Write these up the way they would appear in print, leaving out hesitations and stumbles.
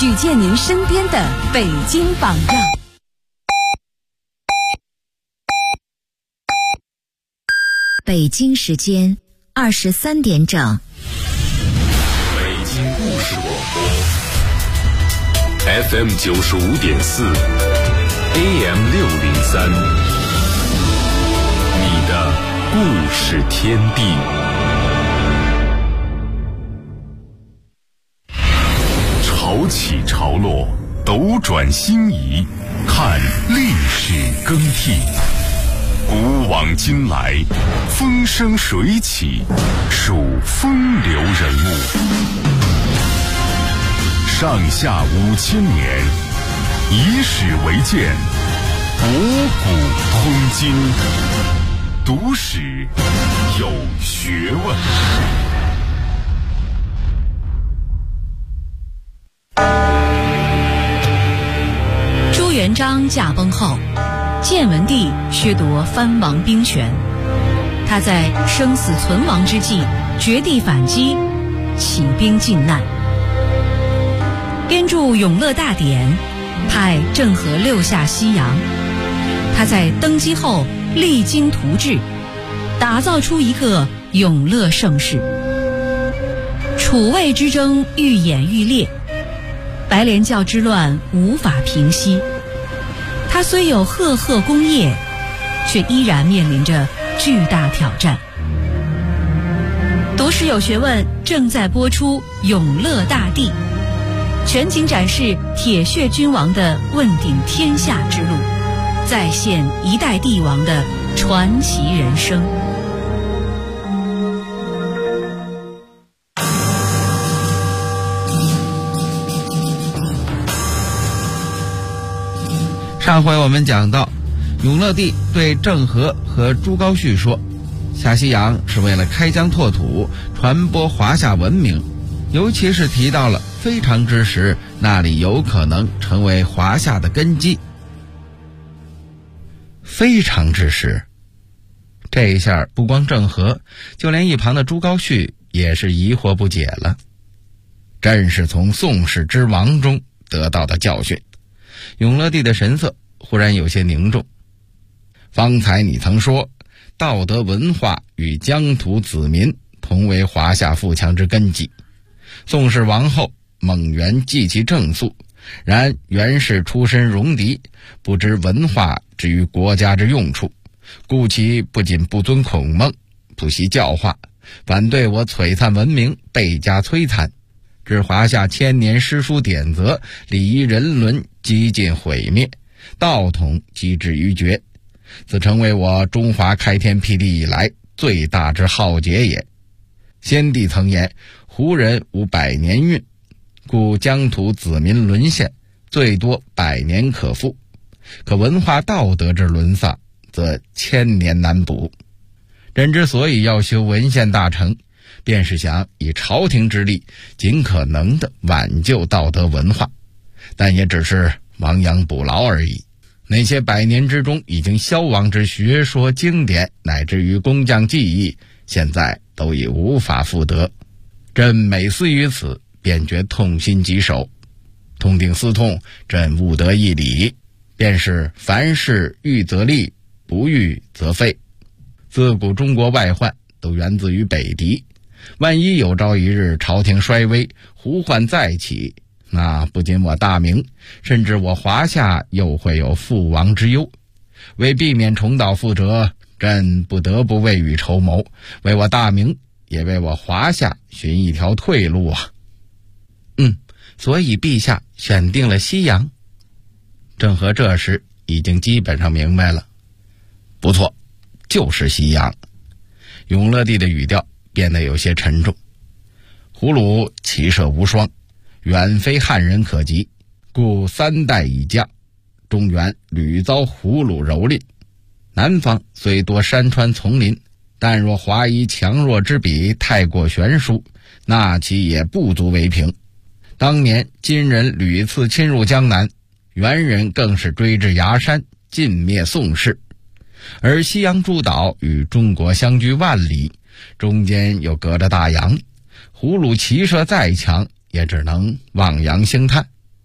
举荐您身边的北京榜样。 北京时间23点整。 北京故事广播 FM 95.4 AM 603，你的故事天地。潮起潮落，斗转星移，看历史更替。古往今来，风生水起，数风流人物。上下5000年，以史为鉴，博古通今，读史有学问。 朱元璋驾崩后，建文帝削夺藩王兵权，他在生死存亡之际绝地反击，起兵靖难，编著《永乐大典》，派郑和6下西洋。他在登基后励精图治，打造出一个永乐盛世。楚魏之争愈演愈烈，白莲教之乱无法平息。他虽有赫赫功业，却依然面临着巨大挑战。读史有学问正在播出《永乐大帝》，全景展示铁血君王的问鼎天下之路，再现一代帝王的传奇人生。 上回我们讲到，永乐帝对郑和和朱高煦说，下西洋是为了开疆拓土，传播华夏文明，尤其是提到了非常之时，那里有可能成为华夏的根基。非常之时，这一下不光郑和，就连一旁的朱高煦也是疑惑不解了。真是从宋氏之王中得到的教训。永乐帝的神色忽然有些凝重。方才你曾说，道德文化与疆土子民同为华夏富强之根基。宋氏王后蒙元继其正肃，然元氏出身戎狄，不知文化之于国家之用处，故其不仅不尊孔孟，不惜教化，反对我璀璨文明，倍加摧残，致华夏千年诗书典则、礼仪人伦几近毁灭，道统几至于绝，此成为我中华开天辟地以来最大之浩劫也。先帝曾言，胡人无100年运，故疆土子民沦陷，最多100年可复，可文化道德之沦丧，则1000年难补。人之所以要修文献大成，便是想以朝廷之力尽可能的挽救道德文化，但也只是亡羊补牢而已。那些100年之中已经消亡之学说经典，乃至于工匠技艺，现在都已无法复得。朕每思于此，便觉痛心疾首。痛定思痛，朕悟得一理，便是凡事预则立，不预则废。自古中国外患都源自于北狄，万一有朝一日朝廷衰微，胡患再起，那不仅我大明，甚至我华夏又会有覆亡之忧。为避免重蹈覆辙，朕不得不未雨绸缪，为我大明，也为我华夏寻一条退路啊。所以陛下选定了西洋。郑和这时已经基本上明白了。不错，就是西洋。永乐帝的语调变得有些沉重。胡虏骑射无双，远非汉人可及，故3代以降，中原屡遭胡虏蹂躏。南方虽多山川丛林，但若华夷强弱之比太过悬殊，那其也不足为凭。当年金人屡次侵入江南，元人更是追至崖山，尽灭宋氏。而西洋诸岛与中国相距万里，中间又隔着大洋，胡虏骑射再强，也只能望洋兴叹。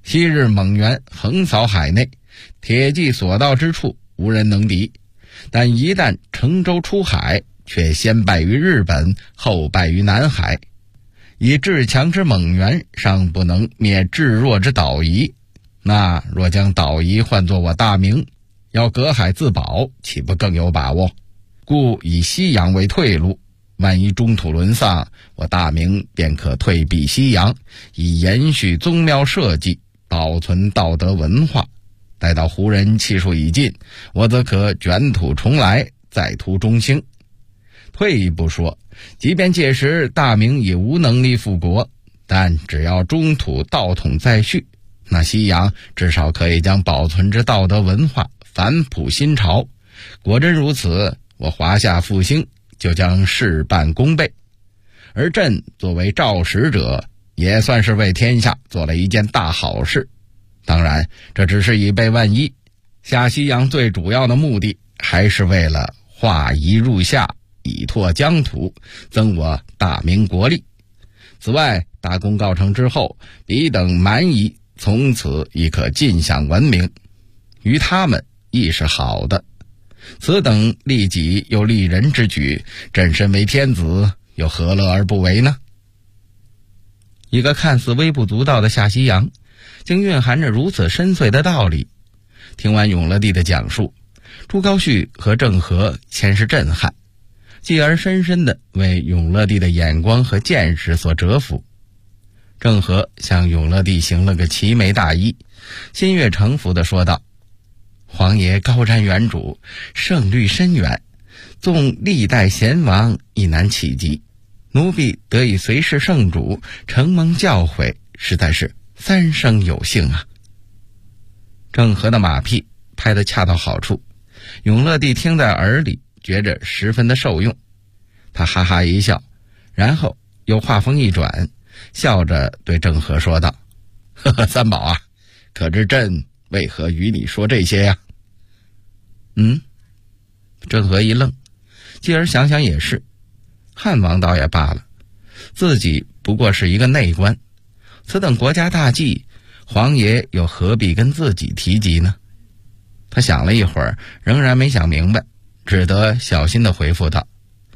昔日蒙元横扫海内，铁骑所到之处无人能敌，但一旦乘舟出海，却先败于日本，后败于南海。以至强之蒙元尚不能灭至弱之岛夷，那若将岛夷换作我大明，要隔海自保，岂不更有把握？故以西洋为退路，万一中土沦丧，我大明便可退避西洋，以延续宗庙社稷，保存道德文化。待到胡人气数已尽，我则可卷土重来，再图中兴。退一步说，即便届时大明也无能力复国，但只要中土道统再续，那西洋至少可以将保存之道德文化反哺新朝。果真如此，我华夏复兴就将事半功倍。而朕作为诏使者，也算是为天下做了一件大好事。当然，这只是以备万一。下西洋最主要的目的，还是为了化夷入夏，以拓疆土，增我大明国力。此外，大功告成之后，彼等蛮夷从此亦可尽享文明，于他们亦是好的。此等利己又利人之举，朕身为天子，又何乐而不为呢？一个看似微不足道的下西洋，竟蕴含着如此深邃的道理。听完永乐帝的讲述，朱高煦和郑和先是震撼，继而深深地为永乐帝的眼光和见识所折服。郑和向永乐帝行了个齐眉大揖，心悦诚服地说道：皇爷高瞻远瞩，圣虑深远，纵历代贤王亦难企及，奴婢得以随侍圣主，承蒙教诲，实在是三生有幸啊。郑和的马屁拍得恰到好处，永乐帝听在耳里，觉着十分的受用。他哈哈一笑，然后又话锋一转，笑着对郑和说道：呵呵，三宝啊，可知朕为何与你说这些呀？郑和一愣，继而想想也是，汉王倒也罢了，自己不过是一个内官，此等国家大计，皇爷又何必跟自己提及呢？他想了一会儿，仍然没想明白，只得小心地回复道：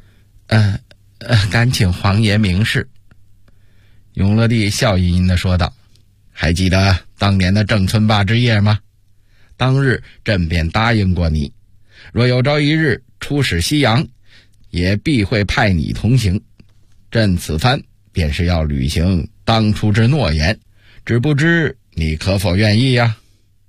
敢请皇爷明示。永乐帝笑吟吟地说道：还记得当年的郑村坝之夜吗？当日朕便答应过你，若有朝一日出使西洋，也必会派你同行。朕此番便是要履行当初之诺言，只不知你可否愿意呀？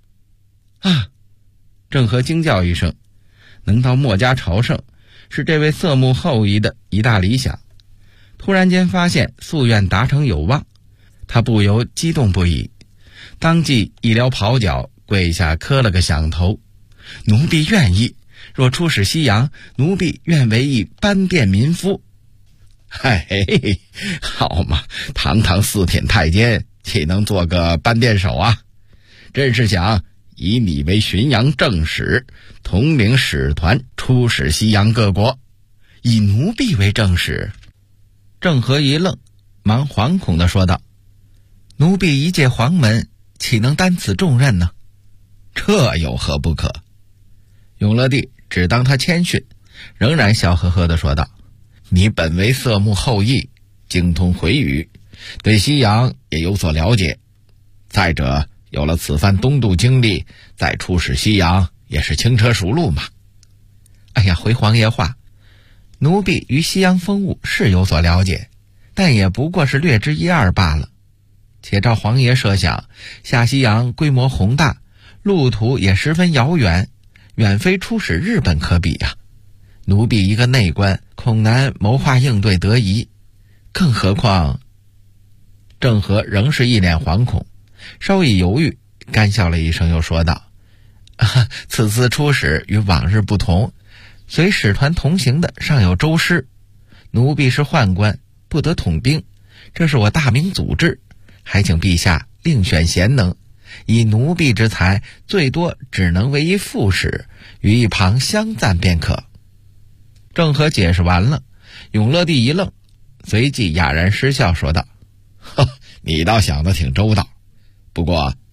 郑和惊叫一声，能到墨家朝圣，是这位色目后裔的一大理想。突然间发现夙愿达成有望，他不由激动不已，当即一撩袍角，跪下磕了个响头：奴婢愿意，若出使西洋，奴婢愿为一班殿民夫。嘿嘿，好嘛，堂堂四品太监，岂能做个班殿手啊？朕是想以你为巡洋正使，统领使团出使西洋各国。以奴婢为正使？郑和一愣，忙惶恐地说道：奴婢一介黄门，岂能担此重任呢？这有何不可？永乐帝只当他谦逊，仍然笑呵呵地说道：你本为色目后裔，精通回语，对西洋也有所了解。再者，有了此番东渡经历，再出使西洋也是轻车熟路嘛。哎呀，回皇爷话，奴婢于西洋风物是有所了解，但也不过是略知一二罢了。且照皇爷设想，下西洋规模宏大，路途也十分遥远，远非出使日本可比啊。奴婢一个内官，恐难谋划应对得宜。更何况……郑和仍是一脸惶恐，稍一犹豫，干笑了一声，又说道：此次出使与往日不同，随使团同行的尚有州师，奴婢是宦官，不得统兵，这是我大明祖制，还请陛下另选贤能，以奴婢之才，最多只能为一副使，于一旁相赞便可。郑和解释完了，永乐帝一愣，随即哑然失笑说道：你倒想得挺周到，不过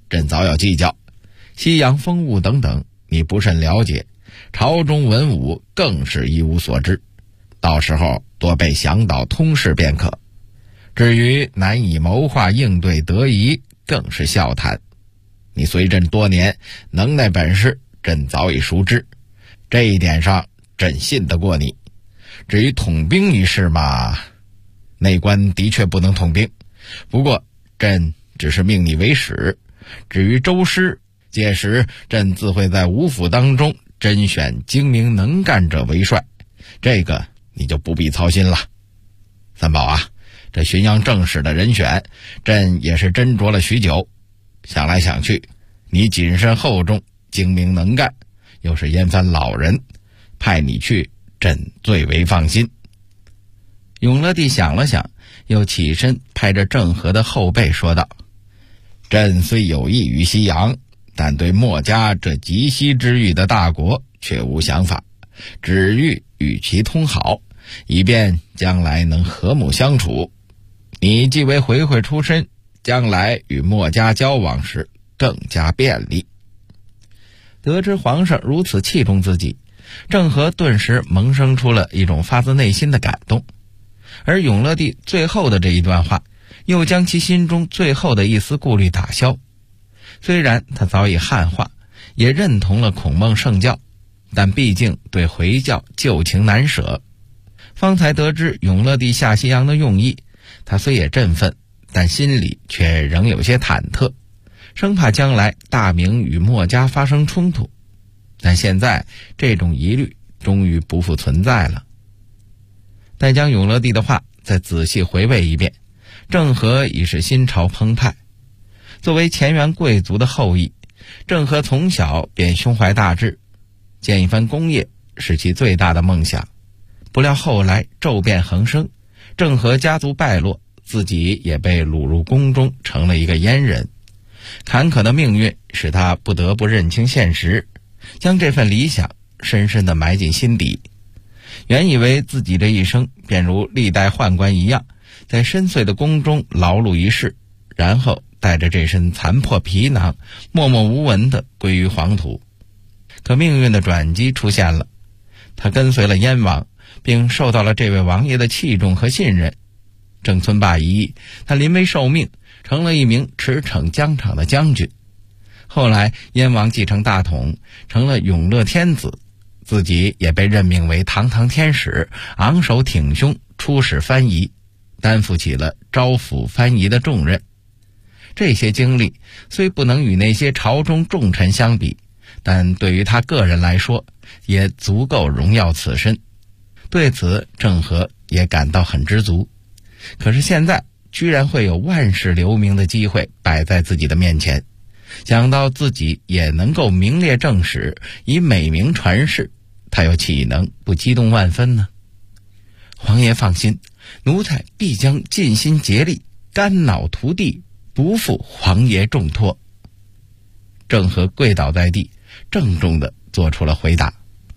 朕早有计较，西洋风物等等，你不甚了解，朝中文武更是一无所知，到时候多被详导通事便可。至于难以谋划应对得宜，更是笑谈。你随朕多年，能耐本事朕早已熟知，这一点上朕信得过你。至于统兵一事嘛，内官的确不能统兵，不过朕只是命你为使，至于州师，届时朕自会在五府当中甄选精明能干者为帅，这个你就不必操心了。三宝啊，这浔阳正使的人选，朕也是斟酌了许久，想来想去，你谨慎厚重，精明能干，又是燕藩老人，派你去，朕最为放心。永乐帝想了想，又起身拍着郑和的后背说道：朕虽有意于西洋，但对墨家这极西之域的大国却无想法，只欲与其通好，以便将来能和睦相处。你既为回回出身，将来与墨家交往时更加便利。得知皇上如此器重自己，郑和顿时萌生出了一种发自内心的感动，而永乐帝最后的这一段话又将其心中最后的一丝顾虑打消。虽然他早已汉化，也认同了孔孟圣教，但毕竟对回教旧情难舍。方才得知永乐帝下西洋的用意，他虽也振奋，但心里却仍有些忐忑，生怕将来大明与墨家发生冲突。但现在这种疑虑终于不复存在了。待将永乐帝的话再仔细回味一遍，郑和已是心潮澎湃。作为前元贵族的后裔，郑和从小便胸怀大志，建一番功业是其最大的梦想。不料后来骤变横生，郑和家族败落，自己也被掳入宫中，成了一个阉人。坎坷的命运使他不得不认清现实，将这份理想深深地埋进心底。原以为自己这一生便如历代宦官一样，在深邃的宫中劳碌一世，然后带着这身残破皮囊默默无闻地归于黄土。可命运的转机出现了，他跟随了燕王，并受到了这位王爷的器重和信任。郑村霸一役，他临危受命，成了一名驰骋疆场的将军。后来燕王继承大统，成了永乐天子，自己也被任命为堂堂天使，昂首挺胸出使藩夷，担负起了招抚藩夷的重任。这些经历虽不能与那些朝中重臣相比，但对于他个人来说也足够荣耀此身。对此郑和也感到很知足。可是现在居然会有万世留名的机会摆在自己的面前，想到自己也能够名列正史，以美名传世，他又岂能不激动万分呢？皇爷放心，奴才必将尽心竭力，肝脑涂地，不负皇爷重托。郑和跪倒在地，郑重地做出了回答。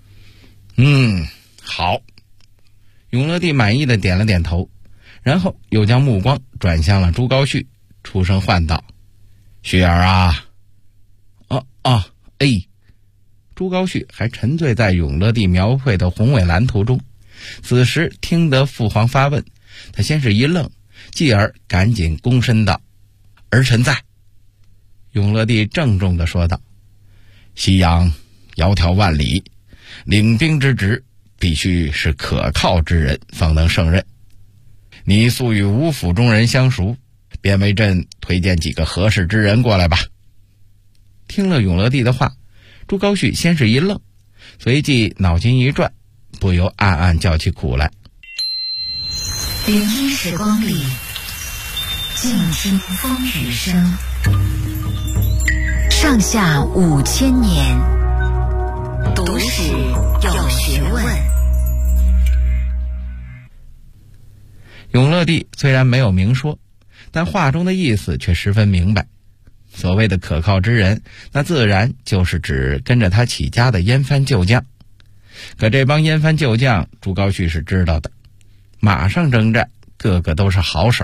好。永乐帝满意地点了点头，然后又将目光转向了朱高煦，出声唤道：煦儿啊！朱高煦还沉醉在永乐帝描绘的宏伟蓝图中，此时听得父皇发问，他先是一愣，继而赶紧躬身道：儿臣在。永乐帝郑重地说道：西洋窈窕万里，领兵之职必须是可靠之人方能胜任。你素与五府中人相熟，便为朕推荐几个合适之人过来吧。听了永乐帝的话，朱高煦先是一愣，随即脑筋一转，不由暗暗叫起苦来。 聆听时光里，静听风雨声。上下5000年，读史有学问。 永乐帝虽然没有明说，但话中的意思却十分明白。所谓的可靠之人，那自然就是指跟着他起家的燕藩旧将。可这帮燕藩旧将，朱高煦是知道的，马上征战，个个都是好手，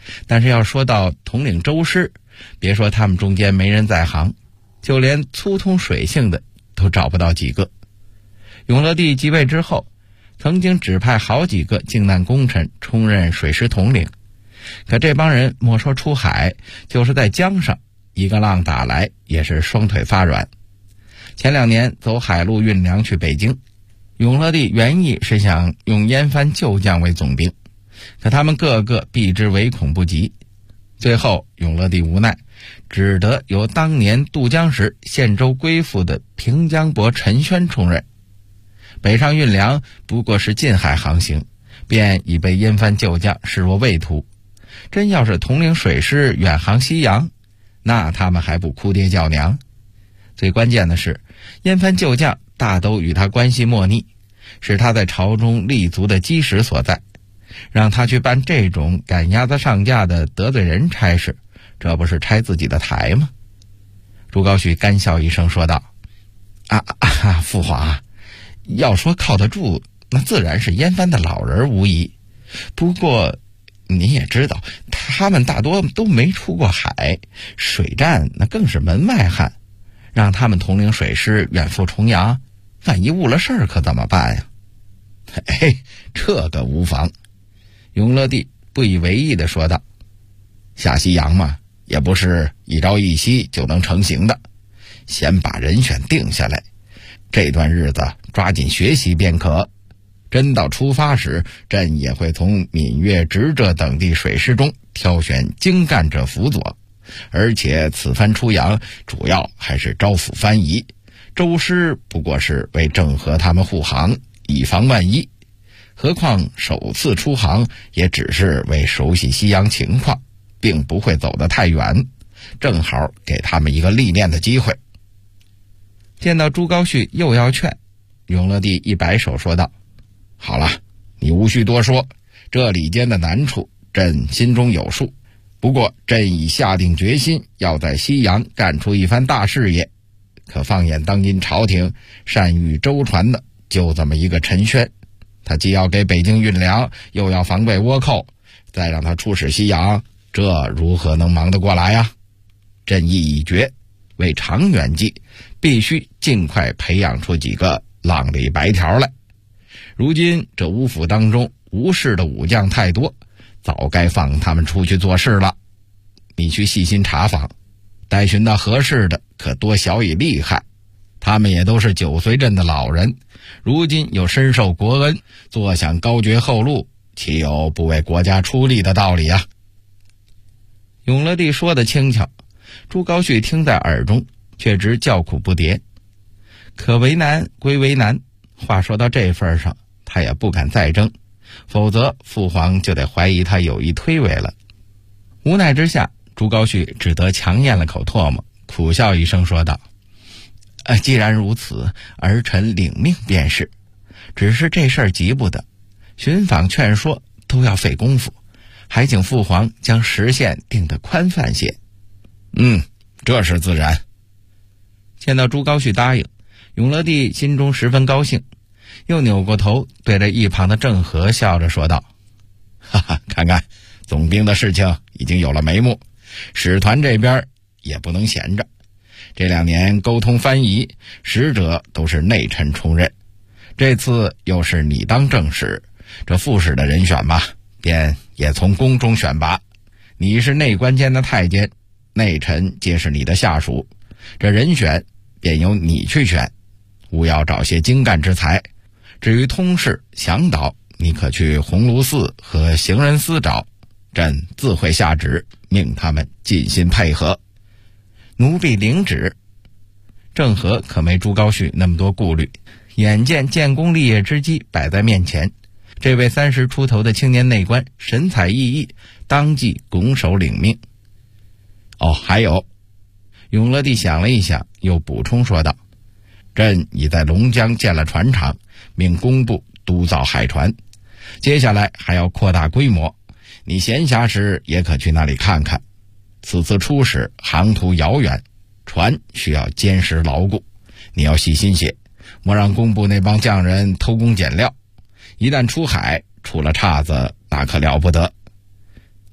但是要说到统领舟师，别说他们中间没人在行，就连粗通水性的都找不到几个。永乐帝即位之后，曾经指派好几个靖难功臣充任水师统领，可这帮人莫说出海，就是在江上一个浪打来也是双腿发软。前2年走海路运粮去北京，永乐帝原意是想用燕藩旧将为总兵，可他们个个避之唯恐不及。最后永乐帝无奈，只得由当年渡江时献州归附的平江伯陈宣充任。北上运粮不过是近海航行，便已被燕藩旧将视若畏途。真要是统领水师远航西洋，那他们还不哭爹叫娘。最关键的是，燕藩旧将大都与他关系莫逆，是他在朝中立足的基石所在。让他去办这种赶鸭子上架的得罪人差事，这不是拆自己的台吗？朱高煦干笑一声说道：父皇，要说靠得住，那自然是燕藩的老人无疑。不过你也知道，他们大多都没出过海，水战那更是门外汉，让他们统领水师远赴重洋，万一误了事儿可怎么办呀？这个无妨。永乐帝不以为意地说道：下西洋嘛，也不是一朝一夕就能成行的，先把人选定下来，这段日子抓紧学习便可。真到出发时，朕也会从闽粤直浙等地水师中挑选精干者辅佐，而且此番出洋主要还是招抚藩夷，舟师不过是为郑和他们护航，以防万一。何况首次出航也只是为熟悉西洋情况，并不会走得太远，正好给他们一个历练的机会。见到朱高煦又要劝，永乐帝一摆手说道：好了，你无需多说，这里间的难处朕心中有数，不过朕已下定决心要在西洋干出一番大事业。可放眼当今朝廷，善于舟船的就这么一个陈宣，他既要给北京运粮，又要防备倭寇，再让他出使西洋，这如何能忙得过来呀？朕意已决，为长远计，必须尽快培养出几个浪里白条来。如今这吴府当中无事的武将太多，早该放他们出去做事了。你去细心查访，待寻到合适的，可多晓以厉害。他们也都是9岁镇的老人，如今又深受国恩，坐享高爵厚禄，岂有不为国家出力的道理啊？永乐帝说得轻巧，朱高煦听在耳中，却直叫苦不迭。可为难归为难，话说到这份上，他也不敢再争，否则父皇就得怀疑他有意推诿了。无奈之下，朱高煦只得强咽了口唾沫，苦笑一声说道：既然如此，儿臣领命便是。只是这事儿急不得，寻访劝说都要费功夫，还请父皇将时限定得宽泛些。这是自然。见到朱高煦答应，永乐帝心中十分高兴，又扭过头对着一旁的郑和笑着说道：看看总兵的事情已经有了眉目，使团这边也不能闲着。这2年沟通藩夷，使者都是内臣充任，这次又是你当正使，这副使的人选吧，便也从宫中选拔。你是内官监的太监，内臣皆是你的下属，这人选便由你去选，务要找些精干之才。至于通事向导，你可去鸿胪寺和行人司找，朕自会下旨，命他们尽心配合。奴婢领旨。郑和可没朱高煦那么多顾虑，眼见建功立业之机摆在面前，这位30出头的青年内官神采奕奕，当即拱手领命。还有，永乐帝想了一想，又补充说道：朕已在龙江建了船厂，命工部督造海船，接下来还要扩大规模，你闲暇时也可去那里看看。此次出使航途遥远，船需要坚实牢固，你要细心些，莫让工部那帮匠人偷工减料，一旦出海出了岔子，那可了不得。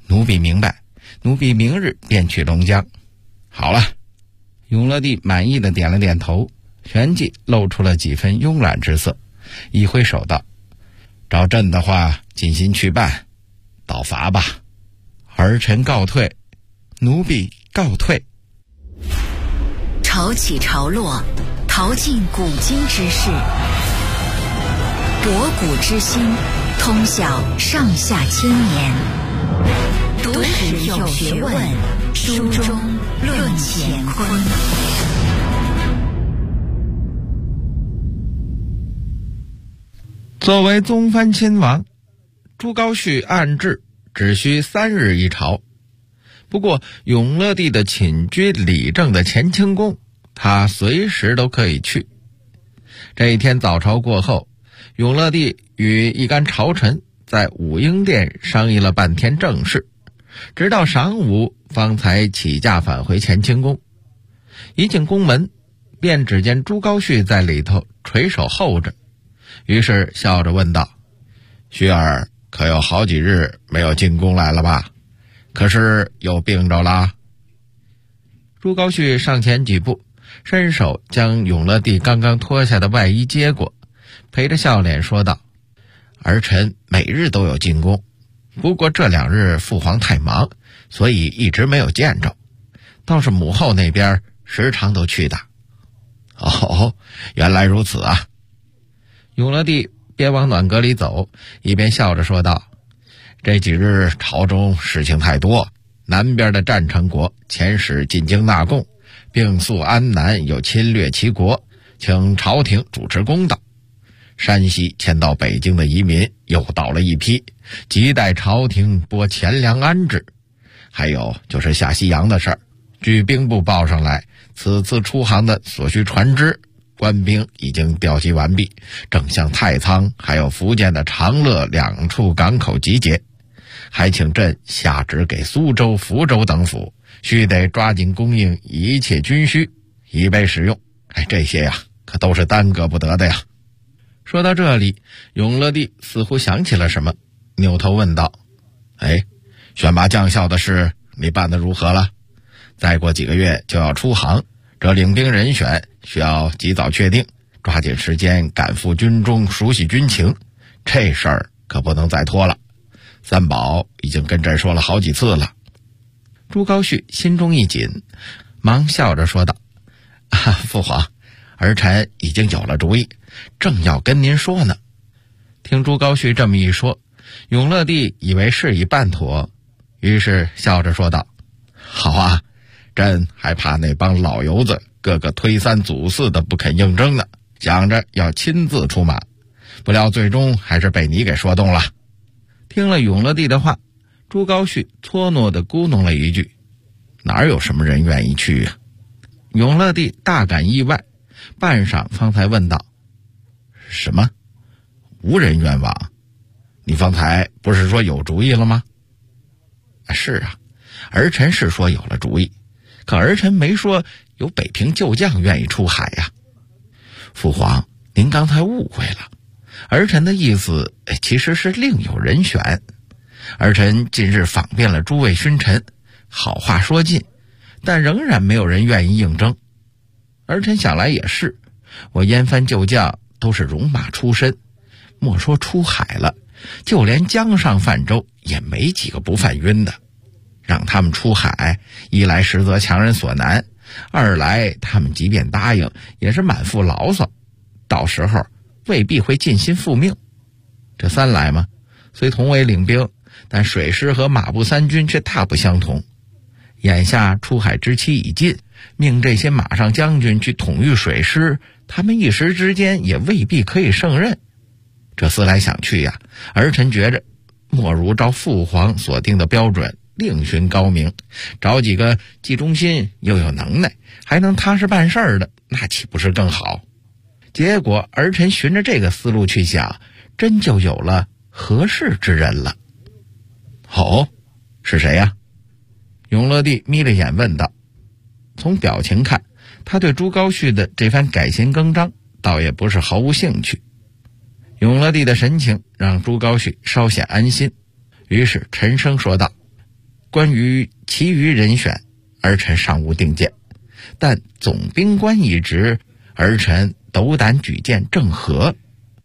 奴婢明白，奴婢明日便去龙江。好了。永乐帝满意的点了点头，旋即露出了几分慵懒之色，一挥手道：照朕的话尽心去办，道罚吧。儿臣告退。奴婢告退。 潮起潮落，淘尽古今之事，博古之心，通晓上下千年。读史有学问，书中论乾坤。 作为宗藩亲王，朱高煦按制只需3日一朝。不过永乐帝的寝居理政的乾清宫，他随时都可以去。这一天早朝过后，永乐帝与一干朝臣在武英殿商议了半天政事，直到晌午方才起驾返回乾清宫。一进宫门，便只见朱高煦在里头垂手候着，于是笑着问道：煦儿可有好几日没有进宫来了吧？可是又病着啦？朱高煦上前几步，伸手将永乐帝刚刚脱下的外衣接过，陪着笑脸说道：儿臣每日都有进宫，不过这2日父皇太忙，所以一直没有见着，倒是母后那边时常都去的。哦，原来如此啊。永乐帝边往暖阁里走，一边笑着说道：这几日朝中事情太多，南边的战成国遣使进京纳贡，并诉安南有侵略其国，请朝廷主持公道。山西迁到北京的移民又到了一批，急待朝廷拨钱粮安置。还有就是下西洋的事儿，据兵部报上来，此次出航的所需船只官兵已经调集完毕，正向太仓还有福建的长乐2处港口集结，还请朕下旨给苏州、福州等府，须得抓紧供应一切军需，以备使用。这些呀，可都是耽搁不得的呀。说到这里，永乐帝似乎想起了什么，扭头问道：选拔将校的事你办得如何了？再过几个月就要出航，这领兵人选需要及早确定，抓紧时间赶赴军中熟悉军情，这事儿可不能再拖了。三宝已经跟朕说了好几次了。朱高煦心中一紧，忙笑着说道：父皇，儿臣已经有了主意，正要跟您说呢。听朱高煦这么一说，永乐帝以为事已办妥，于是笑着说道：好啊，朕还怕那帮老油子个个推三阻四的不肯应征呢，想着要亲自出马，不料最终还是被你给说动了。听了永乐帝的话，朱高煦搓糯地咕哝了一句：哪有什么人愿意去啊？永乐帝大感意外，半晌方才问道：什么？无人愿往？你方才不是说有主意了吗？是啊，儿臣是说有了主意，可儿臣没说有北平旧将愿意出海呀。父皇，您刚才误会了，儿臣的意思其实是另有人选。儿臣近日访遍了诸位勋臣，好话说尽，但仍然没有人愿意应征。儿臣想来也是，我燕藩旧将都是戎马出身，莫说出海了，就连江上泛舟也没几个不犯晕的。让他们出海，一来实则强人所难，二来他们即便答应也是满腹牢骚，到时候未必会尽心复命。这三来嘛，虽同为领兵，但水师和马步三军却大不相同。眼下出海之期已近，命这些马上将军去统御水师，他们一时之间也未必可以胜任。这思来想去呀，儿臣觉着莫如照父皇所定的标准另寻高明，找几个既忠心又有能耐，还能踏实办事的，那岂不是更好？结果儿臣循着这个思路去想，真就有了合适之人了。哦，是谁呀？永乐帝眯着眼问道。从表情看，他对朱高煦的这番改弦更张倒也不是毫无兴趣。永乐帝的神情让朱高煦稍显安心，于是沉声说道： 关于其余人选，儿臣尚无定见，但总兵官一职，儿臣斗胆举荐郑和。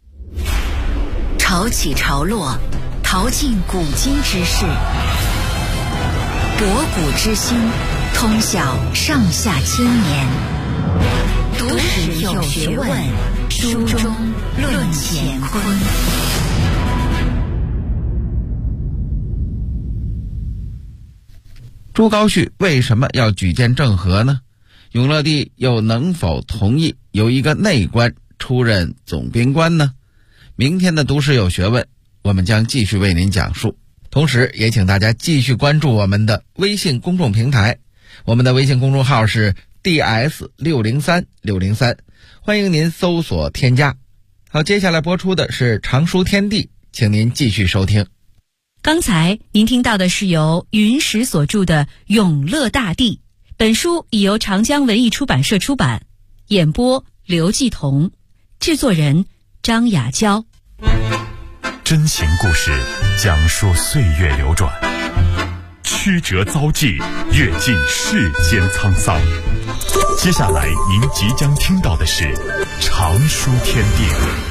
潮起潮落，淘尽古今之事，博古知新，通晓上下千年。读史有学问，书中论乾坤。 朱高煦为什么要举荐郑和呢？永乐帝又能否同意由一个内官出任总兵官呢？明天的读史有学问，我们将继续为您讲述。同时也请大家继续关注我们的微信公众平台，我们的微信公众号是 DS603603，欢迎您搜索添加。好，接下来播出的是常书天地，请您继续收听。 刚才您听到的是由云石所著的《永乐大帝》，本书已由长江文艺出版社出版，演播刘继彤，制作人张雅娇。 真情故事讲述岁月流转，曲折遭际，阅尽世间沧桑。接下来您即将听到的是常书天地。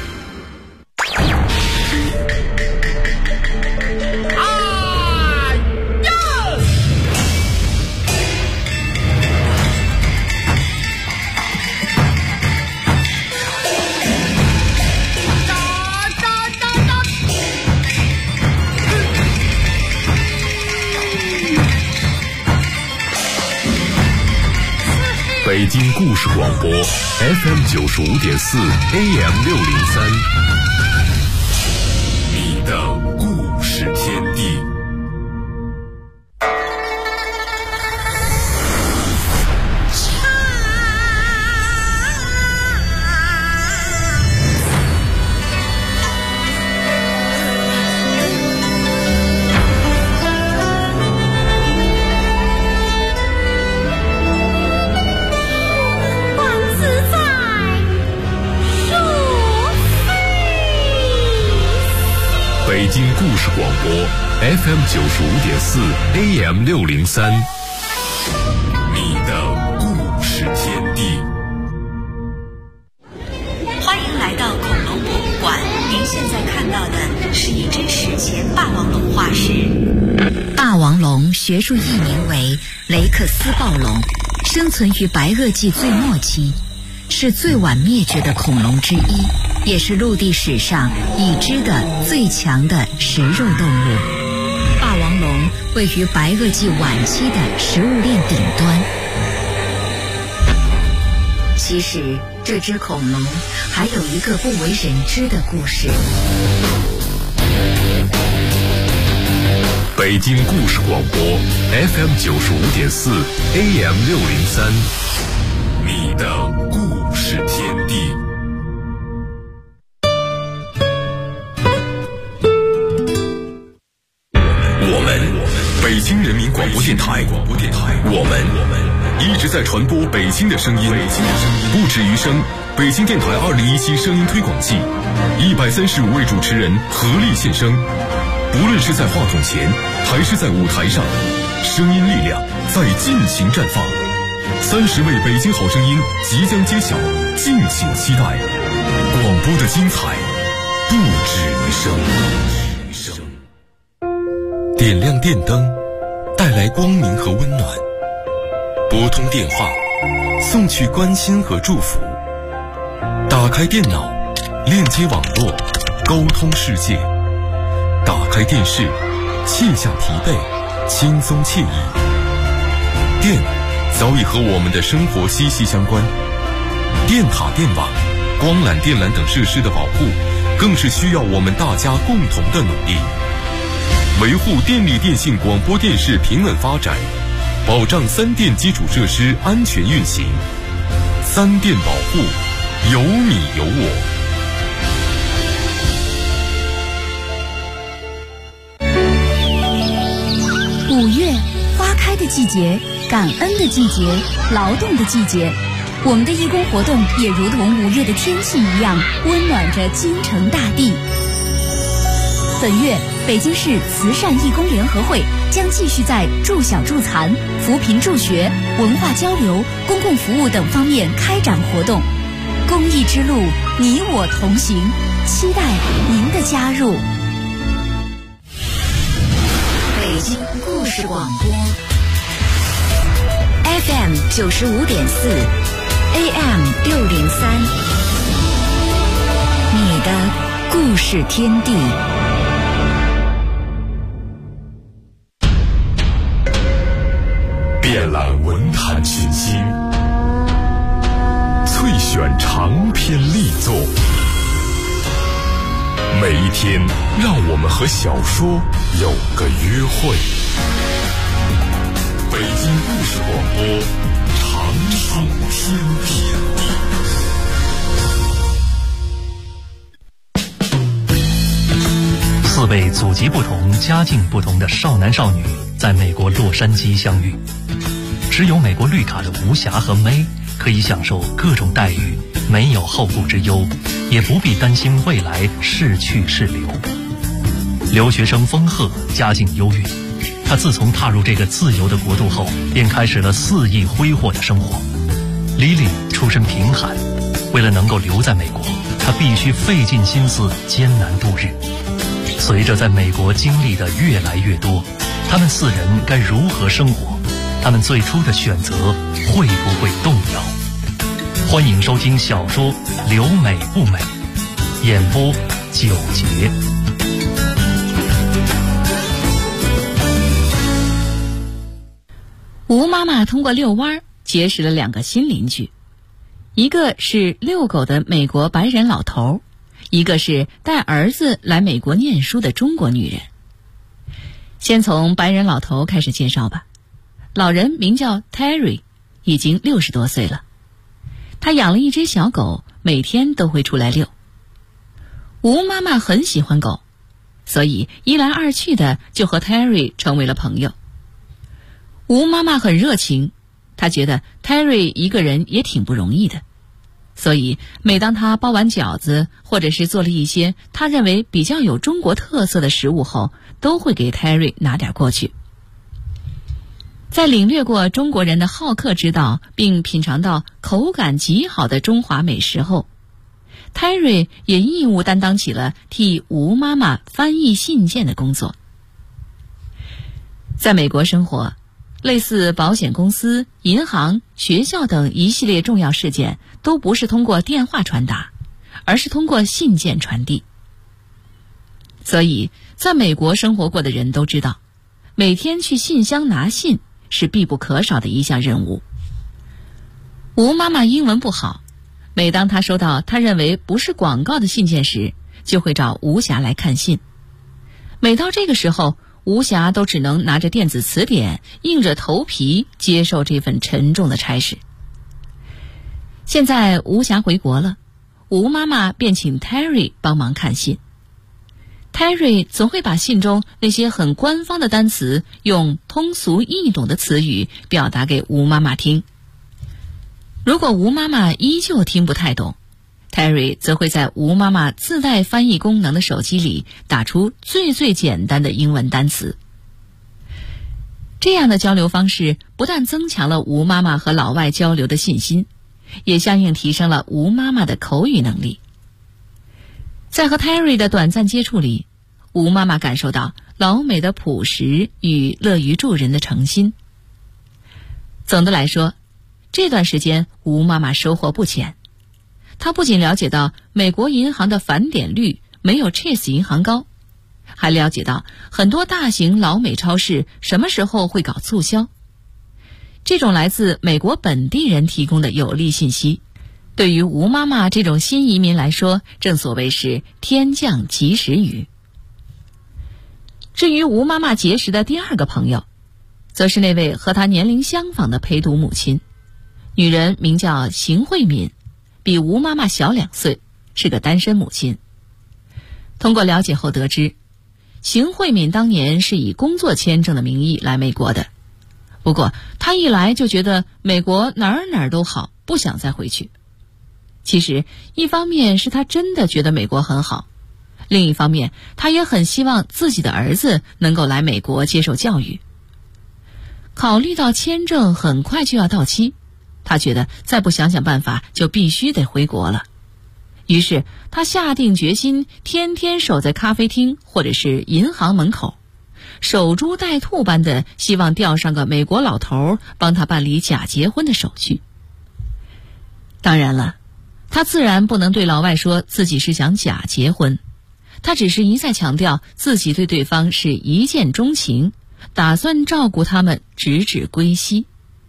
北京故事广播 FM 95.4 AM 603，你的故事天地。北京故事广播 FM 95.4 AM 603，你的故事天地。 欢迎来到恐龙博物馆，您现在看到的是一只史前霸王龙化石。霸王龙学术译名为雷克斯暴龙，生存于白垩纪最末期，是最晚灭绝的恐龙之一，也是陆地史上已知的最强的食肉动物。霸王龙位于白垩纪晚期的食物链顶端。其实这只恐龙还有一个不为人知的故事。 北京故事广播 FM 95.4 AM 603，你的故事天地。我们北京人民广播电台，我们一直在传播北京的声音，不止于声。北京电台2017声音推广季，135位主持人合力献声，不论是在话筒前还是在舞台上，声音力量在尽情绽放。30位北京好声音即将揭晓，敬请期待。广播的精彩不止于声。点亮电灯，带来光明和温暖；拨通电话，送去关心和祝福；打开电脑，链接网络，沟通世界；打开电视，卸下疲惫，轻松惬意。电早已和我们的生活息息相关，电塔、电网、光缆、电缆等设施的保护，更是需要我们大家共同的努力。维护电力电信广播电视平稳发展，保障三电基础设施安全运行。三电保护，有你有我。 5月，花开的季节，感恩的季节，劳动的季节。我们的义工活动也如同5月的天气一样，温暖着京城大地。本月北京市慈善义工联合会将继续在助小助残、扶贫助学、文化交流、公共服务等方面开展活动。公益之路，你我同行，期待您的加入。 北京故事广播 FM 95.4 AM 603，你的故事天地。 遍览文坛群星，萃选长篇力作，每一天让我们和小说有个约会。北京故事广播，长寿天地。 4位祖籍不同、家境不同的少男少女在美国洛杉矶相遇。持有美国绿卡的吴霞和May可以享受各种待遇，没有后顾之忧，也不必担心未来是去是留。留学生丰鹤家境优越，他自从踏入这个自由的国度后，便开始了肆意挥霍的生活。Lily出身贫寒，为了能够留在美国，他必须费尽心思艰难度日。随着在美国经历的越来越多，他们4人该如何生活？他们最初的选择会不会动摇？欢迎收听小说《留美不美》，演播9节。 吴妈妈通过遛弯结识了2个新邻居，一个是遛狗的美国白人老头，一个是带儿子来美国念书的中国女人。先从白人老头开始介绍吧。老人名叫 Terry， 已经60多岁了。他养了一只小狗，每天都会出来遛。吴妈妈很喜欢狗，所以一来二去的就和 Terry 成为了朋友。吴妈妈很热情，她觉得 Terry 一个人也挺不容易的，所以每当他包完饺子，或者是做了一些他认为比较有中国特色的食物后，都会给 Terry 拿点过去。在领略过中国人的好客之道，并品尝到口感极好的中华美食后， Terry 也义务担当起了替吴妈妈翻译信件的工作。在美国生活，类似保险公司、银行、学校等一系列重要事件都不是通过电话传达，而是通过信件传递。所以在美国生活过的人都知道，每天去信箱拿信是必不可少的一项任务。吴妈妈英文不好，每当她收到她认为不是广告的信件时，就会找吴霞来看信。每到这个时候，吴霞都只能拿着电子词典，硬着头皮接受这份沉重的差事。现在吴霞回国了，吴妈妈便请 Terry 帮忙看信。Terry 总会把信中那些很官方的单词用通俗易懂的词语表达给吴妈妈听。如果吴妈妈依旧听不太懂， Terry 则会在吴妈妈自带翻译功能的手机里打出最简单的英文单词。这样的交流方式不但增强了吴妈妈和老外交流的信心，也相应提升了吴妈妈的口语能力。在和 Terry 的短暂接触里，吴妈妈感受到老美的朴实与乐于助人的诚心。总的来说，这段时间吴妈妈收获不浅。她不仅了解到美国银行的返点率没有 Chase 银行高，还了解到很多大型老美超市什么时候会搞促销。这种来自美国本地人提供的有力信息，对于吴妈妈这种新移民来说，正所谓是天降及时雨。至于吴妈妈结识的第2个朋友，则是那位和她年龄相仿的陪读母亲。女人名叫邢慧敏，比吴妈妈小2岁，是个单身母亲。通过了解后得知，邢慧敏当年是以工作签证的名义来美国的，不过她一来就觉得美国哪儿都好，不想再回去。其实一方面是她真的觉得美国很好， 另一方面，她也很希望自己的儿子能够来美国接受教育。考虑到签证很快就要到期，她觉得再不想想办法就必须得回国了。于是她下定决心，天天守在咖啡厅或者是银行门口，守株待兔般的希望钓上个美国老头帮她办理假结婚的手续。当然了，她自然不能对老外说自己是想假结婚，她只是一再强调自己对对方是一见钟情，打算照顾他们直至归西。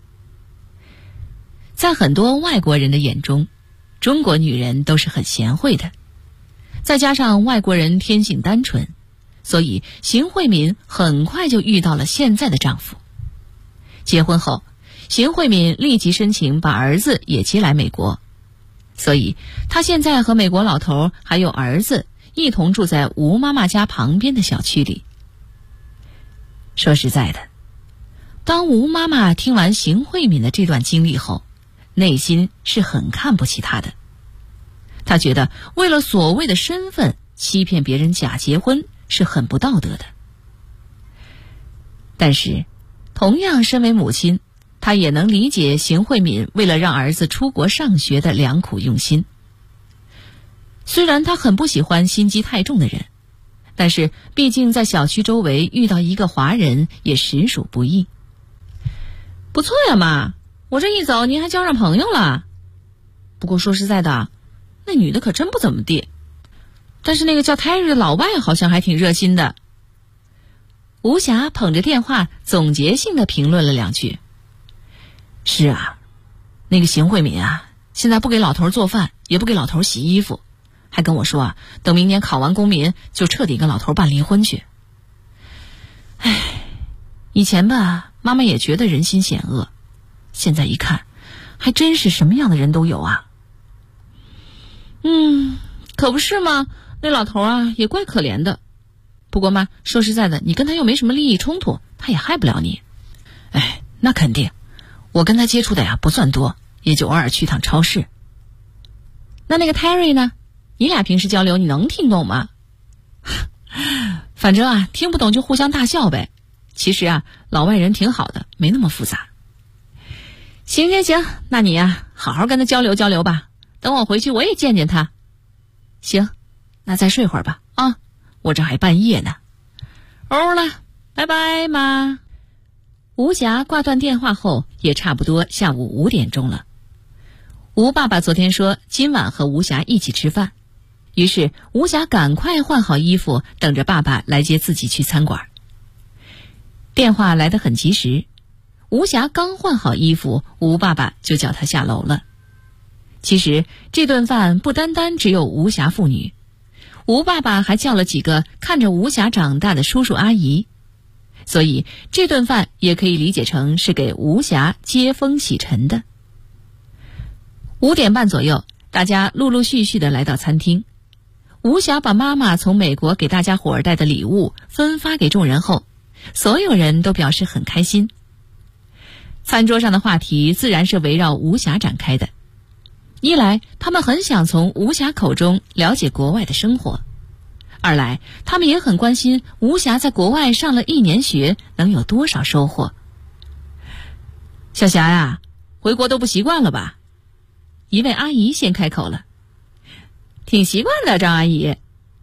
在很多外国人的眼中，中国女人都是很贤惠的，再加上外国人天性单纯，所以邢慧敏很快就遇到了现在的丈夫。结婚后，邢慧敏立即申请把儿子也接来美国，所以她现在和美国老头还有儿子一同住在吴妈妈家旁边的小区里。说实在的，当吴妈妈听完邢慧敏的这段经历后，内心是很看不起她的。她觉得为了所谓的身份欺骗别人假结婚是很不道德的。但是同样身为母亲，她也能理解邢慧敏为了让儿子出国上学的良苦用心。虽然她很不喜欢心机太重的人，但是毕竟在小区周围遇到一个华人也实属不易。不错呀妈，我这一走您还交上朋友了。不过说实在的，那女的可真不怎么地，但是那个叫 Terry 的老外好像还挺热心的。吴霞捧着电话总结性的评论了两句。是啊，那个邢慧敏啊，现在不给老头做饭，也不给老头洗衣服，还跟我说啊，等明年考完公民就彻底跟老头办离婚去。唉，以前吧，妈妈也觉得人心险恶，现在一看，还真是什么样的人都有啊。可不是嘛，那老头啊也怪可怜的。不过嘛，说实在的，你跟他又没什么利益冲突，他也害不了你。哎，那肯定，我跟他接触的呀不算多，也就偶尔去趟超市。那个 Terry 呢？你俩平时交流你能听懂吗？反正啊，听不懂就互相大笑呗。其实啊，老外人挺好的，没那么复杂。行，那你呀，好好跟他交流交流吧。等我回去我也见见他。行，那再睡会儿吧啊，我这还半夜呢。哦了，拜拜妈。吴霞挂断电话后，也差不多下午5点钟了。吴爸爸昨天说今晚和吴霞一起吃饭，于是吴霞赶快换好衣服，等着爸爸来接自己去餐馆。电话来得很及时，吴霞刚换好衣服，吴爸爸就叫她下楼了。其实这顿饭不单单只有吴霞父女，吴爸爸还叫了几个看着吴霞长大的叔叔阿姨，所以这顿饭也可以理解成是给吴霞接风洗尘的。5点半左右，大家陆陆续续的来到餐厅。吴霞把妈妈从美国给大家伙儿带的礼物分发给众人后，所有人都表示很开心。餐桌上的话题自然是围绕吴霞展开的。一来，他们很想从吴霞口中了解国外的生活；二来，他们也很关心吴霞在国外上了1年学能有多少收获。小霞呀，回国都不习惯了吧？一位阿姨先开口了。挺习惯的，张阿姨。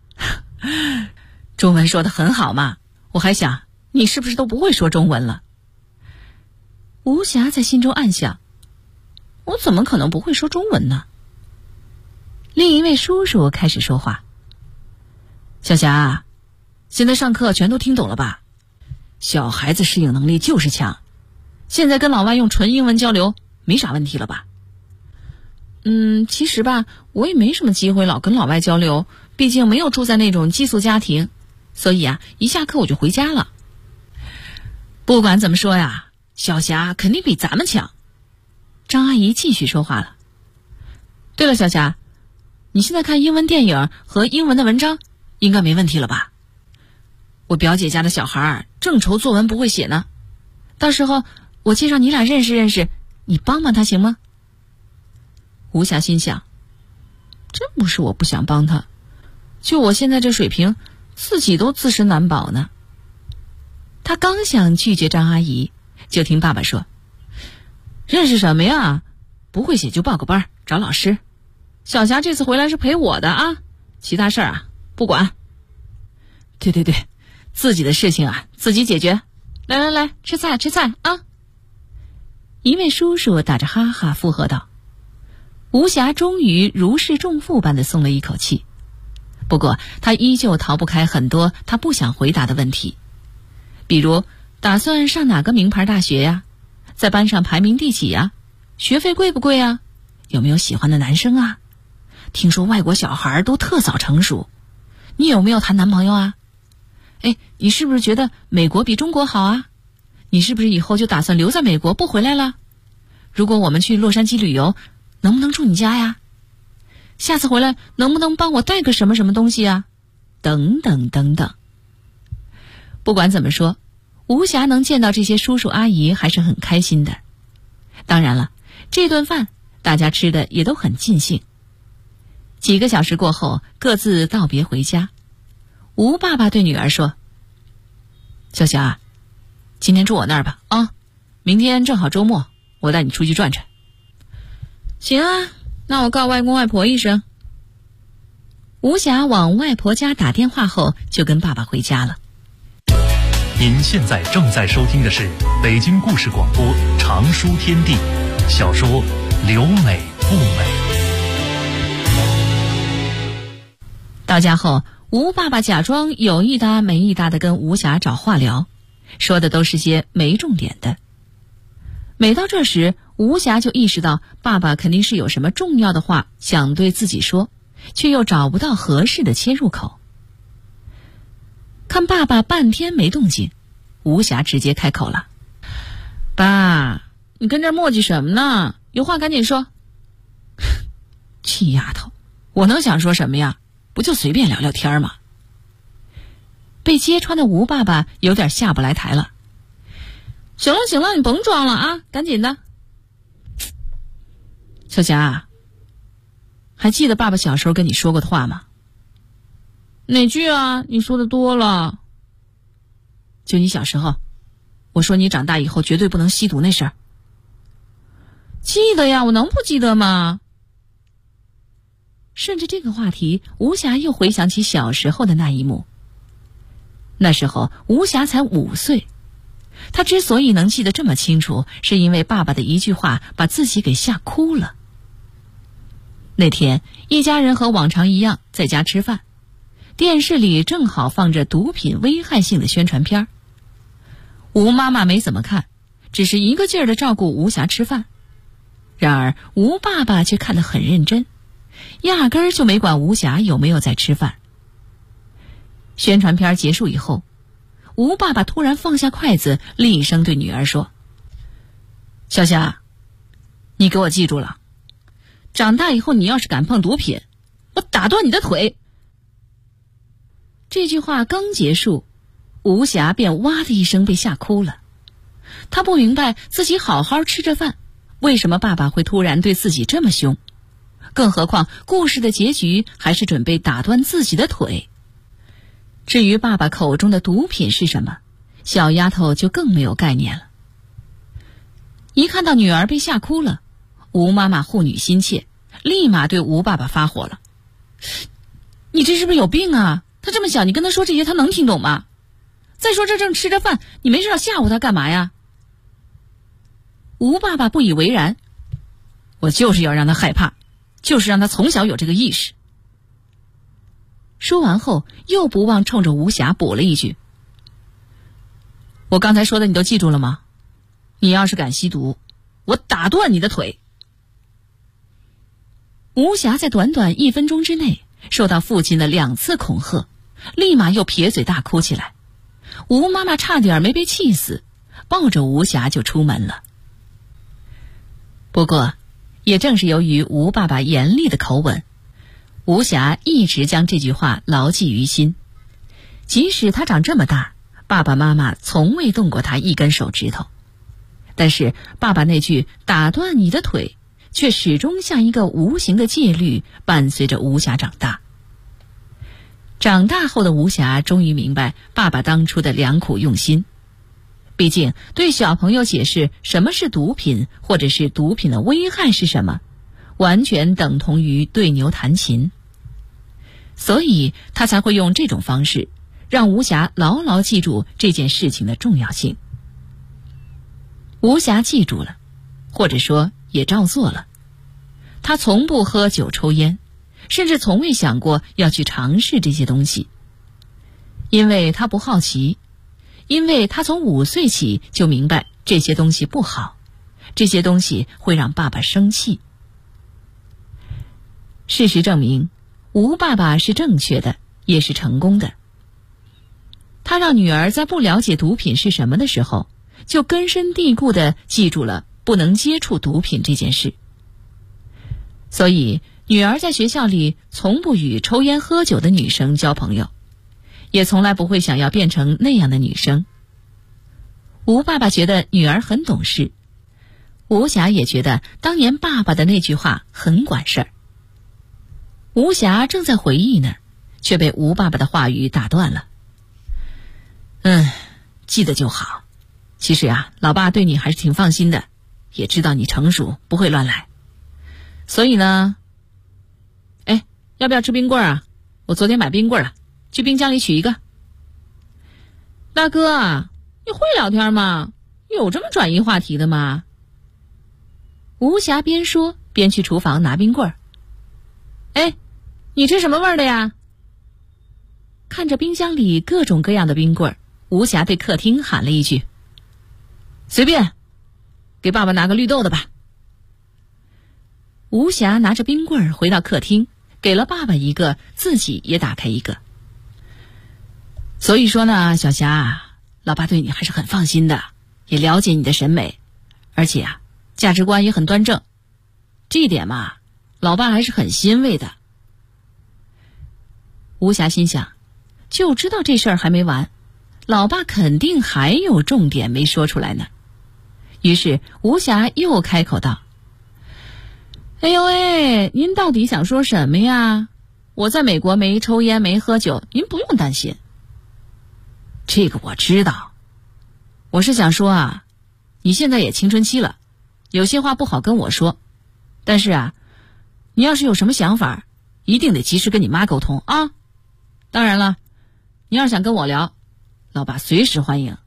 中文说得很好嘛，我还想你是不是都不会说中文了。吴霞在心中暗想，我怎么可能不会说中文呢？另一位叔叔开始说话。小霞，现在上课全都听懂了吧？小孩子适应能力就是强，现在跟老外用纯英文交流没啥问题了吧？其实吧，我也没什么机会老跟老外交流，毕竟没有住在那种寄宿家庭，所以啊，一下课我就回家了。不管怎么说呀，小霞肯定比咱们强。张阿姨继续说话了。对了，小霞，你现在看英文电影和英文的文章应该没问题了吧？我表姐家的小孩正愁作文不会写呢，到时候我介绍你俩认识认识，你帮帮他行吗？吴霞心想，真不是我不想帮他， 就我现在这水平，自己都自身难保呢。他刚想拒绝张阿姨，就听爸爸说：“认识什么呀？不会写就报个班，找老师。小霞这次回来是陪我的啊，其他事儿啊不管。对，自己的事情啊自己解决。来，吃菜啊！”一位叔叔打着哈哈附和道。吴霞终于如释重负般的松了一口气，不过他依旧逃不开很多他不想回答的问题，比如打算上哪个名牌大学呀？在班上排名第几呀？学费贵不贵啊？有没有喜欢的男生啊？听说外国小孩都特早成熟，你有没有谈男朋友啊？你是不是觉得美国比中国好啊？你是不是以后就打算留在美国不回来了？如果我们去洛杉矶旅游，能不能住你家呀？下次回来能不能帮我带个什么什么东西啊？等等。不管怎么说，吴霞能见到这些叔叔阿姨还是很开心的。当然了，这顿饭大家吃的也都很尽兴。几个小时过后，各自道别回家。吴爸爸对女儿说：“小霞，今天住我那儿吧啊，明天正好周末，我带你出去转转。”行啊，那我告外公外婆一声。吴霞往外婆家打电话后，就跟爸爸回家了。 您现在正在收听的是北京故事广播长书天地小说《留美不美》。 到家后，吴爸爸假装有一搭没一搭的跟吴霞找话聊，说的都是些没重点的。每到这时，吴霞就意识到爸爸肯定是有什么重要的话想对自己说，却又找不到合适的切入口。看爸爸半天没动静，吴霞直接开口了：“爸，你跟这儿磨叽什么呢？有话赶紧说。”气丫头，我能想说什么呀？不就随便聊聊天吗？被揭穿的吴爸爸有点下不来台了。行了，你甭装了啊，赶紧的。小霞，还记得爸爸小时候跟你说过的话吗？哪句啊？你说的多了。就你小时候，我说你长大以后绝对不能吸毒那事儿。记得呀，我能不记得吗？顺着这个话题，吴霞又回想起小时候的那一幕。那时候吴霞才5岁，她之所以能记得这么清楚，是因为爸爸的一句话把自己给吓哭了。那天一家人和往常一样在家吃饭，电视里正好放着毒品危害性的宣传片。吴妈妈没怎么看，只是一个劲儿地照顾吴霞吃饭。然而吴爸爸却看得很认真，压根儿就没管吴霞有没有在吃饭。宣传片结束以后，吴爸爸突然放下筷子，厉声对女儿说：“小霞，你给我记住了，长大以后你要是敢碰毒品，我打断你的腿。”这句话刚结束，吴霞便哇的一声被吓哭了。她不明白自己好好吃着饭，为什么爸爸会突然对自己这么凶，更何况故事的结局还是准备打断自己的腿。至于爸爸口中的毒品是什么，小丫头就更没有概念了。一看到女儿被吓哭了，吴妈妈护女心切，立马对吴爸爸发火了：“你这是不是有病啊？他这么小，你跟他说这些他能听懂吗？再说这正吃着饭，你没事要吓唬他干嘛呀？”吴爸爸不以为然：“我就是要让他害怕，就是让他从小有这个意识。”说完后，又不忘冲着吴霞补了一句：“我刚才说的你都记住了吗？你要是敢吸毒，我打断你的腿。”吴霞在短短1分钟之内受到父亲的2次恐吓，立马又撇嘴大哭起来。吴妈妈差点没被气死，抱着吴霞就出门了。不过也正是由于吴爸爸严厉的口吻，吴霞一直将这句话牢记于心。即使她长这么大，爸爸妈妈从未动过她一根手指头，但是爸爸那句打断你的腿却始终像一个无形的戒律，伴随着吴霞长大。 长大后的吴霞终于明白爸爸当初的良苦用心。毕竟对小朋友解释什么是毒品，或者是毒品的危害是什么，完全等同于对牛弹琴。所以他才会用这种方式让吴霞牢牢记住这件事情的重要性。吴霞记住了，或者说也照做了。他从不喝酒抽烟，甚至从未想过要去尝试这些东西，因为他不好奇，因为他从5岁起就明白这些东西不好，这些东西会让爸爸生气。事实证明，吴爸爸是正确的，也是成功的。他让女儿在不了解毒品是什么的时候，就根深蒂固地记住了不能接触毒品这件事。所以女儿在学校里从不与抽烟喝酒的女生交朋友，也从来不会想要变成那样的女生。吴爸爸觉得女儿很懂事，吴霞也觉得当年爸爸的那句话很管事儿。吴霞正在回忆呢，却被吴爸爸的话语打断了。记得就好。其实啊，老爸对你还是挺放心的，也知道你成熟，不会乱来。所以呢，要不要吃冰棍啊？我昨天买冰棍了，去冰箱里取一个。大哥啊，你会聊天吗？有这么转移话题的吗？吴霞边说边去厨房拿冰棍。你吃什么味儿的呀？看着冰箱里各种各样的冰棍，吴霞对客厅喊了一句：随便，给爸爸拿个绿豆的吧。吴霞拿着冰棍回到客厅，给了爸爸一个，自己也打开一个。所以说呢，小霞，老爸对你还是很放心的，也了解你的审美，而且啊，价值观也很端正，这一点嘛，老爸还是很欣慰的。吴霞心想，就知道这事儿还没完，老爸肯定还有重点没说出来呢。于是吴霞又开口道：哎呦喂，您到底想说什么呀？我在美国没抽烟没喝酒，您不用担心。这个我知道，我是想说啊，你现在也青春期了，有些话不好跟我说，但是啊，你要是有什么想法，一定得及时跟你妈沟通啊。当然了，你要是想跟我聊，老爸随时欢迎。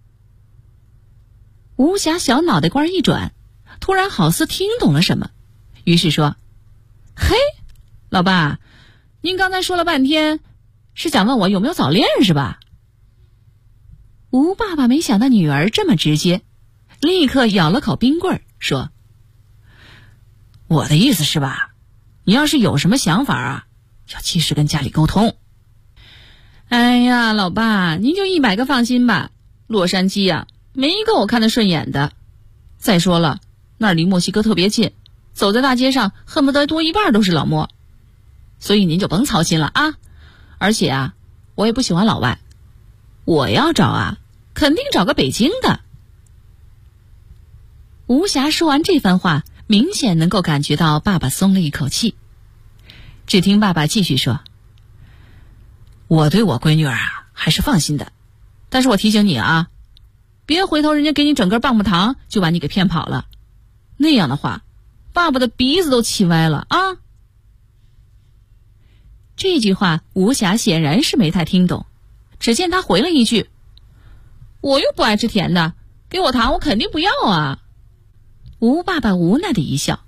吴霞小脑袋瓜一转，突然好似听懂了什么，于是说：嘿，老爸，您刚才说了半天，是想问我有没有早恋是吧？吴爸爸没想到女儿这么直接，立刻咬了口冰棍说：我的意思是吧，你要是有什么想法啊，要及时跟家里沟通。哎呀，老爸，您就100个放心吧，洛杉矶啊，没一个我看得顺眼的。再说了，那儿离墨西哥特别近，走在大街上恨不得多一半都是老墨，所以您就甭操心了啊。而且啊，我也不喜欢老外，我要找啊，肯定找个北京的。吴霞说完这番话，明显能够感觉到爸爸松了一口气。只听爸爸继续说：我对我闺女儿啊还是放心的，但是我提醒你啊，别回头人家给你整根棒棒糖就把你给骗跑了，那样的话爸爸的鼻子都气歪了啊。这句话吴霞显然是没太听懂，只见他回了一句：我又不爱吃甜的，给我糖我肯定不要啊。吴爸爸无奈的一笑：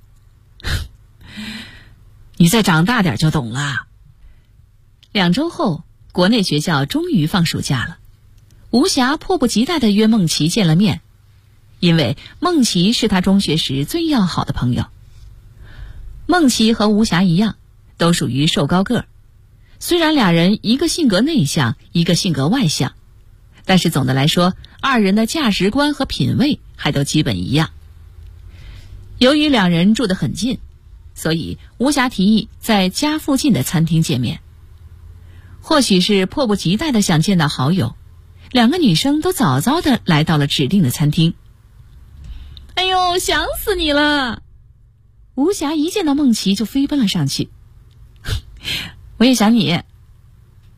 你再长大点就懂了。2周后，国内学校终于放暑假了，吴霞迫不及待地约孟琪见了面，因为孟琪是他中学时最要好的朋友。孟琪和吴霞一样，都属于瘦高个儿，虽然俩人一个性格内向，一个性格外向，但是总的来说，2人的价值观和品味还都基本一样。由于2人住得很近，所以吴霞提议在家附近的餐厅见面。或许是迫不及待地想见到好友，2个女生都早早地来到了指定的餐厅。哎呦，想死你了！吴霞一见到孟琪就飞奔了上去。我也想你。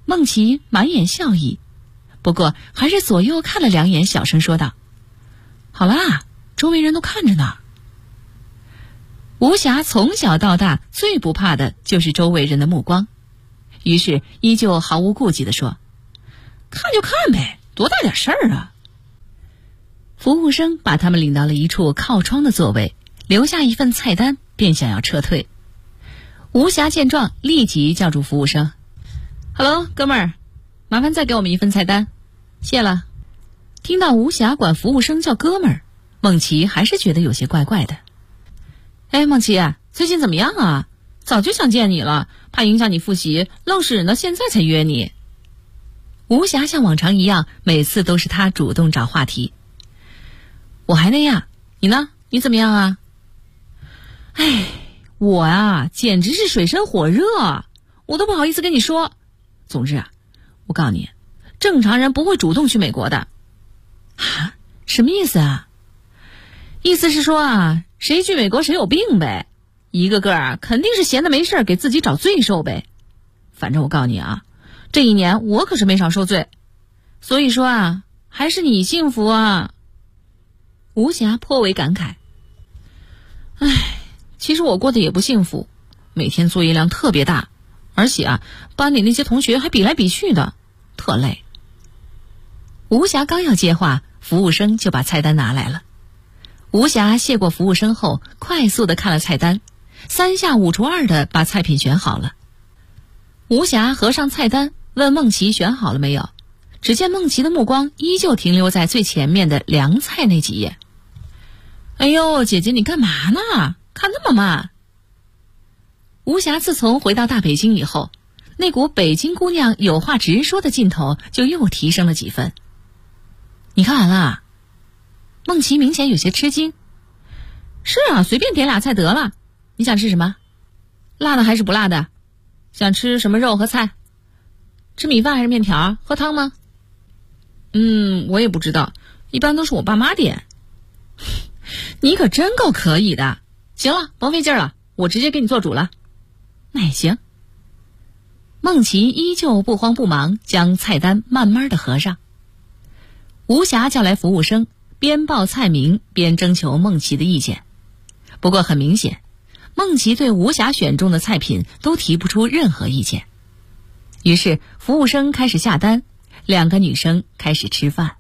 孟琪满眼笑意，不过还是左右看了2眼，小声说道：“好啦，周围人都看着呢。”吴霞从小到大最不怕的就是周围人的目光，于是依旧毫无顾忌地说：“看就看呗，多大点事儿啊。”服务生把他们领到了一处靠窗的座位，留下一份菜单，便想要撤退。吴霞见状，立即叫住服务生：“Hello， 哥们儿，麻烦再给我们一份菜单，谢了。”听到吴霞管服务生叫哥们儿，孟琪还是觉得有些怪怪的。哎，孟琪，最近怎么样啊？早就想见你了，怕影响你复习，愣是忍到现在才约你。吴霞像往常一样，每次都是他主动找话题。我还那样，你呢？你怎么样啊？哎，我啊，简直是水深火热，我都不好意思跟你说。总之啊，我告诉你，正常人不会主动去美国的。啊？什么意思啊？意思是说啊，谁去美国谁有病呗，一个个啊肯定是闲得没事给自己找罪受呗。反正我告诉你啊，这1年我可是没少受罪，所以说啊，还是你幸福啊。吴霞颇为感慨。唉，其实我过得也不幸福，每天作业量特别大，而且啊，班里那些同学还比来比去的，特累。吴霞刚要接话，服务生就把菜单拿来了。吴霞谢过服务生后，快速地看了菜单，3下5除2地把菜品选好了。吴霞合上菜单，问孟琪选好了没有。只见孟琪的目光依旧停留在最前面的凉菜那几页。哎呦，姐姐你干嘛呢？看那么慢。吴霞自从回到大北京以后，那股北京姑娘有话直说的劲头就又提升了几分。你看完了？孟琪明显有些吃惊。是啊，随便点俩菜得了。你想吃什么？辣的还是不辣的？想吃什么肉和菜？吃米饭还是面条？喝汤吗？我也不知道，一般都是我爸妈点。你可真够可以的。行了，甭费劲了，我直接给你做主了。那也行。孟琪依旧不慌不忙，将菜单慢慢地合上。吴霞叫来服务生，边报菜名边征求孟琪的意见。不过很明显，孟琪对吴霞选中的菜品都提不出任何意见。于是服务生开始下单，2个女生开始吃饭。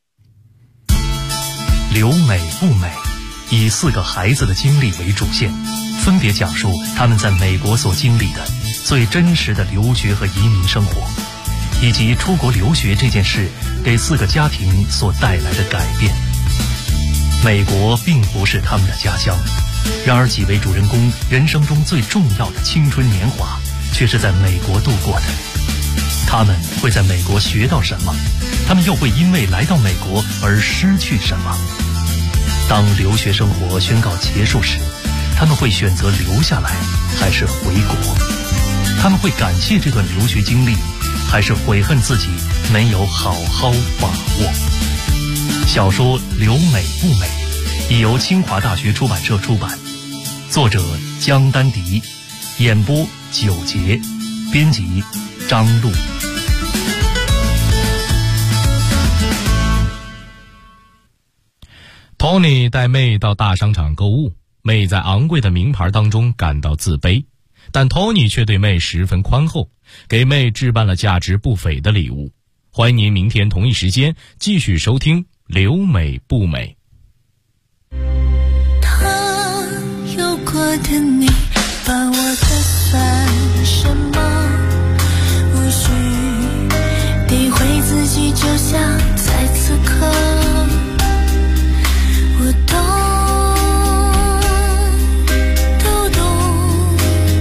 留美不美，以4个孩子的经历为主线，分别讲述他们在美国所经历的最真实的留学和移民生活，以及出国留学这件事给4个家庭所带来的改变。美国并不是他们的家乡，然而几位主人公人生中最重要的青春年华却是在美国度过的。他们会在美国学到什么？他们又会因为来到美国而失去什么？当留学生活宣告结束时，他们会选择留下来还是回国？他们会感谢这段留学经历，还是悔恨自己没有好好把握？小说《留美不美》已由清华大学出版社出版，作者江丹迪，演播9节，编辑张璐。 Tony 带妹到大商场购物，妹在昂贵的名牌当中感到自卑，但 Tony 却对妹十分宽厚，给妹置办了价值不菲的礼物。欢迎您明天同一时间继续收听《留美不美》。 他有过的你，把我的算什么？无需诋毁自己，就像在此刻。我都懂，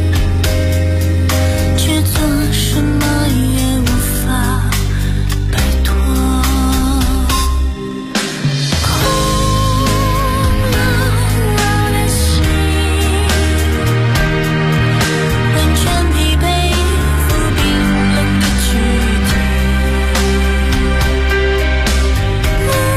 却做什么也无法摆脱。空了我的心，完全疲惫，浮冰冷的躯体。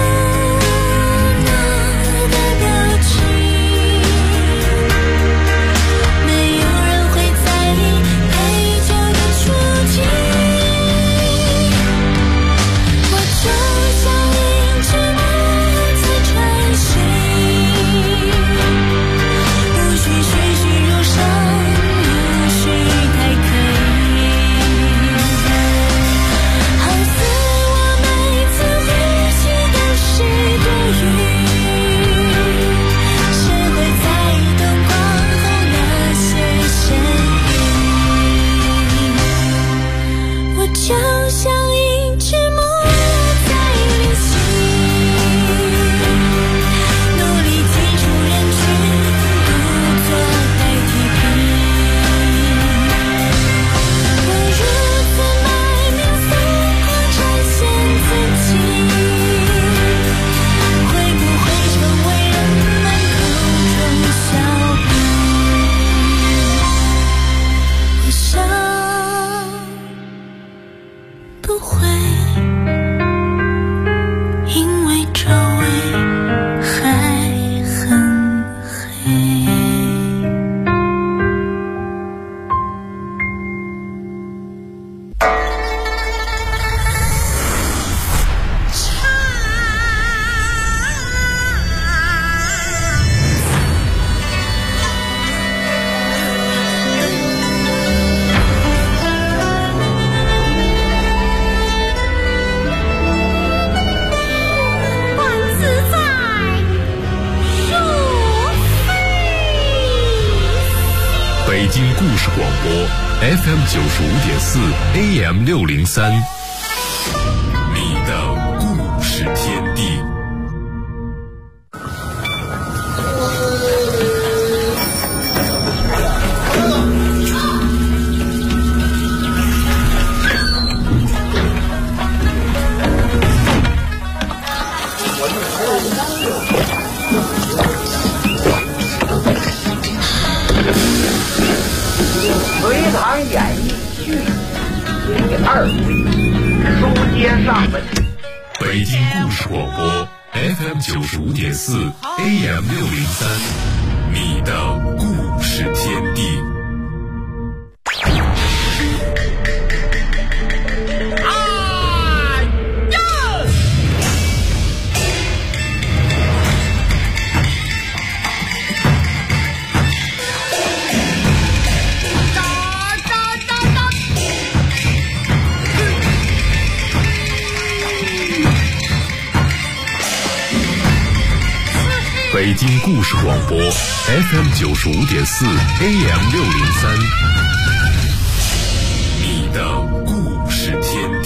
北京故事广播 FM 95.4 AM 603，你的故事天地。 隋唐演义续第2回，书接上文。 北京故事广播 FM 95.4 AM 603，你的故事天地。北京故事广播 FM 95.4 AM 603，你的故事